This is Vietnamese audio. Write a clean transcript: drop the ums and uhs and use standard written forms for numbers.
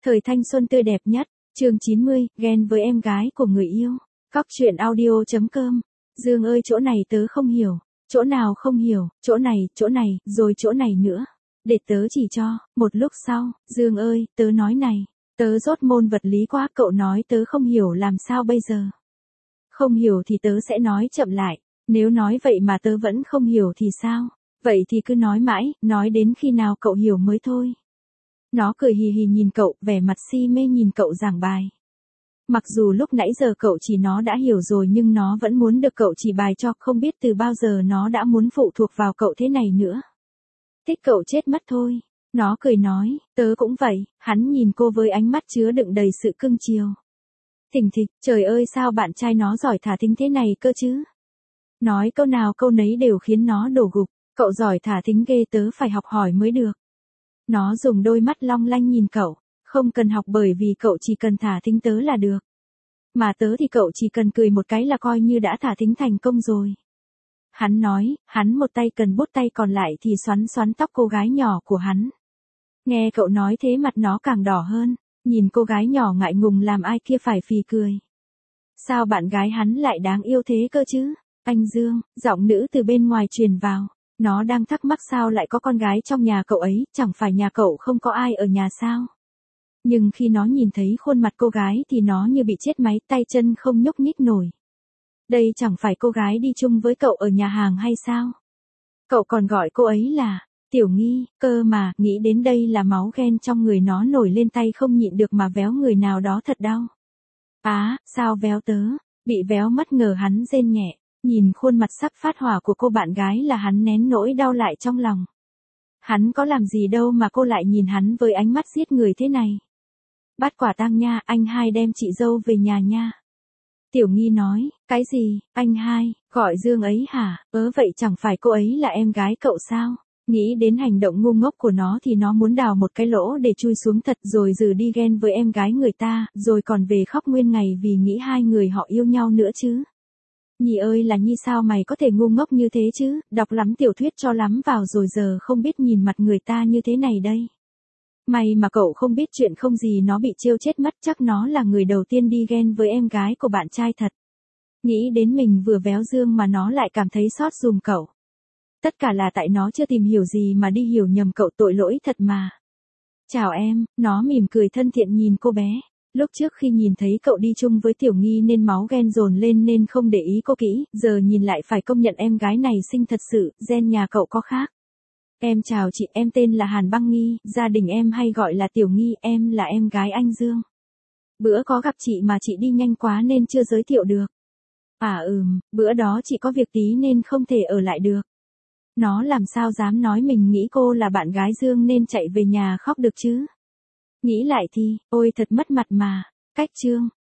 Thời thanh xuân tươi đẹp nhất, chương 90, ghen với em gái của người yêu. Góc truyện audio.com. Dương ơi chỗ này tớ không hiểu, chỗ nào không hiểu, chỗ này, rồi chỗ này nữa. Để tớ chỉ cho, một lúc sau, Dương ơi, tớ nói này, tớ rốt môn vật lý quá, cậu nói tớ không hiểu làm sao bây giờ. Không hiểu thì tớ sẽ nói chậm lại, nếu nói vậy mà tớ vẫn không hiểu thì sao, vậy thì cứ nói mãi, nói đến khi nào cậu hiểu mới thôi. Nó cười hì hì nhìn cậu, vẻ mặt si mê nhìn cậu giảng bài. Mặc dù lúc nãy giờ cậu chỉ nó đã hiểu rồi nhưng nó vẫn muốn được cậu chỉ bài cho, không biết từ bao giờ nó đã muốn phụ thuộc vào cậu thế này nữa. Thích cậu chết mất thôi. Nó cười nói, tớ cũng vậy, hắn nhìn cô với ánh mắt chứa đựng đầy sự cưng chiều. Thình thịch, trời ơi sao bạn trai nó giỏi thả thính thế này cơ chứ. Nói câu nào câu nấy đều khiến nó đổ gục, cậu giỏi thả thính ghê, tớ phải học hỏi mới được. Nó dùng đôi mắt long lanh nhìn cậu, không cần học bởi vì cậu chỉ cần thả thính tớ là được. Mà tớ thì cậu chỉ cần cười một cái là coi như đã thả thính thành công rồi. Hắn nói, hắn một tay cần bút tay còn lại thì xoắn xoắn tóc cô gái nhỏ của hắn. Nghe cậu nói thế mặt nó càng đỏ hơn, nhìn cô gái nhỏ ngại ngùng làm ai kia phải phì cười. Sao bạn gái hắn lại đáng yêu thế cơ chứ? Anh Dương, giọng nữ từ bên ngoài truyền vào. Nó đang thắc mắc sao lại có con gái trong nhà cậu ấy, chẳng phải nhà cậu không có ai ở nhà sao? Nhưng khi nó nhìn thấy khuôn mặt cô gái thì nó như bị chết máy, tay chân không nhúc nhích nổi. Đây chẳng phải cô gái đi chung với cậu ở nhà hàng hay sao? Cậu còn gọi cô ấy là Tiểu Nghi, cơ mà, nghĩ đến đây là máu ghen trong người nó nổi lên, tay không nhịn được mà véo người nào đó thật đau. Sao véo tớ? Bị véo mất ngờ hắn rên nhẹ. Nhìn khuôn mặt sắp phát hỏa của cô bạn gái là hắn nén nỗi đau lại trong lòng. Hắn có làm gì đâu mà cô lại nhìn hắn với ánh mắt giết người thế này. Bắt quả tang nha, anh hai đem chị dâu về nhà nha. Tiểu Nghi nói, cái gì, anh hai, gọi Dương ấy hả? Vậy chẳng phải cô ấy là em gái cậu sao? Nghĩ đến hành động ngu ngốc của nó thì nó muốn đào một cái lỗ để chui xuống thật, rồi dừ đi ghen với em gái người ta, rồi còn về khóc nguyên ngày vì nghĩ hai người họ yêu nhau nữa chứ. Nhi ơi là Nhi, sao mày có thể ngu ngốc như thế chứ, đọc lắm tiểu thuyết cho lắm vào rồi giờ không biết nhìn mặt người ta như thế này đây. May mà cậu không biết chuyện không gì nó bị trêu chết mất, chắc nó là người đầu tiên đi ghen với em gái của bạn trai thật. Nghĩ đến mình vừa véo Dương mà nó lại cảm thấy xót giùm cậu. Tất cả là tại nó chưa tìm hiểu gì mà đi hiểu nhầm cậu, tội lỗi thật mà. Chào em, nó mỉm cười thân thiện nhìn cô bé. Lúc trước khi nhìn thấy cậu đi chung với Tiểu Nghi nên máu ghen dồn lên nên không để ý cô kỹ, giờ nhìn lại phải công nhận em gái này xinh thật sự, gen nhà cậu có khác. Em chào chị, em tên là Hàn Băng Nghi, gia đình em hay gọi là Tiểu Nghi, em là em gái anh Dương. Bữa có gặp chị mà chị đi nhanh quá nên chưa giới thiệu được. Bữa đó chị có việc tí nên không thể ở lại được. Nó làm sao dám nói mình nghĩ cô là bạn gái Dương nên chạy về nhà khóc được chứ. Nghĩ lại thì, ôi thật mất mặt mà. Cách chương,